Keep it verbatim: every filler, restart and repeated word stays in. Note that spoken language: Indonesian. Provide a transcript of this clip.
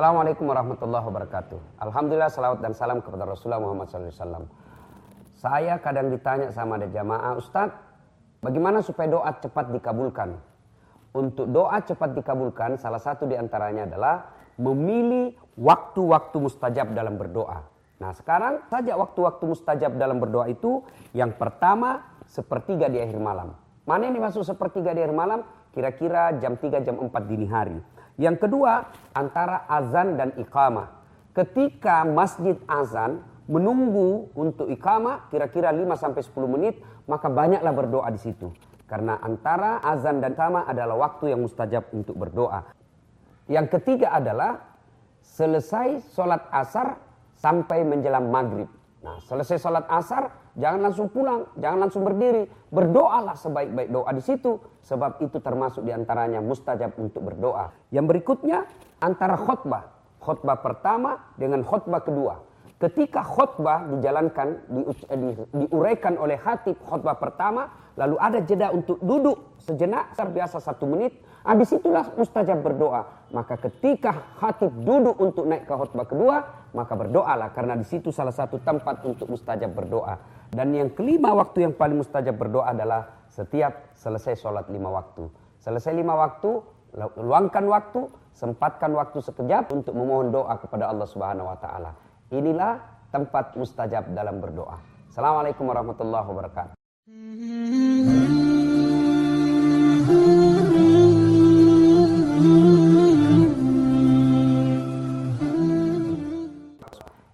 Assalamualaikum warahmatullahi wabarakatuh. Alhamdulillah, salawat dan salam kepada Rasulullah Muhammad shallallahu alaihi wasallam. Saya kadang ditanya sama ada jamaah, Ustadz, bagaimana supaya doa cepat dikabulkan? Untuk doa cepat dikabulkan, salah satu diantaranya adalah memilih waktu-waktu mustajab dalam berdoa. Nah, sekarang saja waktu-waktu mustajab dalam berdoa itu, yang pertama sepertiga di akhir malam. Mana yang dimaksud sepertiga di akhir malam? Kira-kira jam tiga, jam empat dini hari. Yang kedua, antara azan dan iqamah. Ketika masjid azan menunggu untuk iqamah kira-kira lima sampai sepuluh menit, maka banyaklah berdoa di situ. Karena antara azan dan iqamah adalah waktu yang mustajab untuk berdoa. Yang ketiga adalah selesai sholat asar sampai menjelang maghrib. Nah, selesai sholat asar, jangan langsung pulang, jangan langsung berdiri. Berdoalah sebaik-baik doa di situ. Sebab itu termasuk diantaranya mustajab untuk berdoa. Yang berikutnya, antara khutbah. Khutbah pertama dengan khutbah kedua. Ketika khutbah dijalankan, di, di, diuraikan oleh khatib khutbah pertama, lalu ada jeda untuk duduk sejenak, biasa satu menit. Habis itulah mustajab berdoa. Maka ketika khatib duduk untuk naik ke khutbah kedua, maka berdoalah. Karena di situ salah satu tempat untuk mustajab berdoa. Dan yang kelima waktu yang paling mustajab berdoa adalah setiap selesai sholat lima waktu. Selesai lima waktu, luangkan waktu, sempatkan waktu sekejap untuk memohon doa kepada Allah Subhanahu wa taala. Inilah tempat mustajab dalam berdoa. Assalamualaikum warahmatullahi wabarakatuh.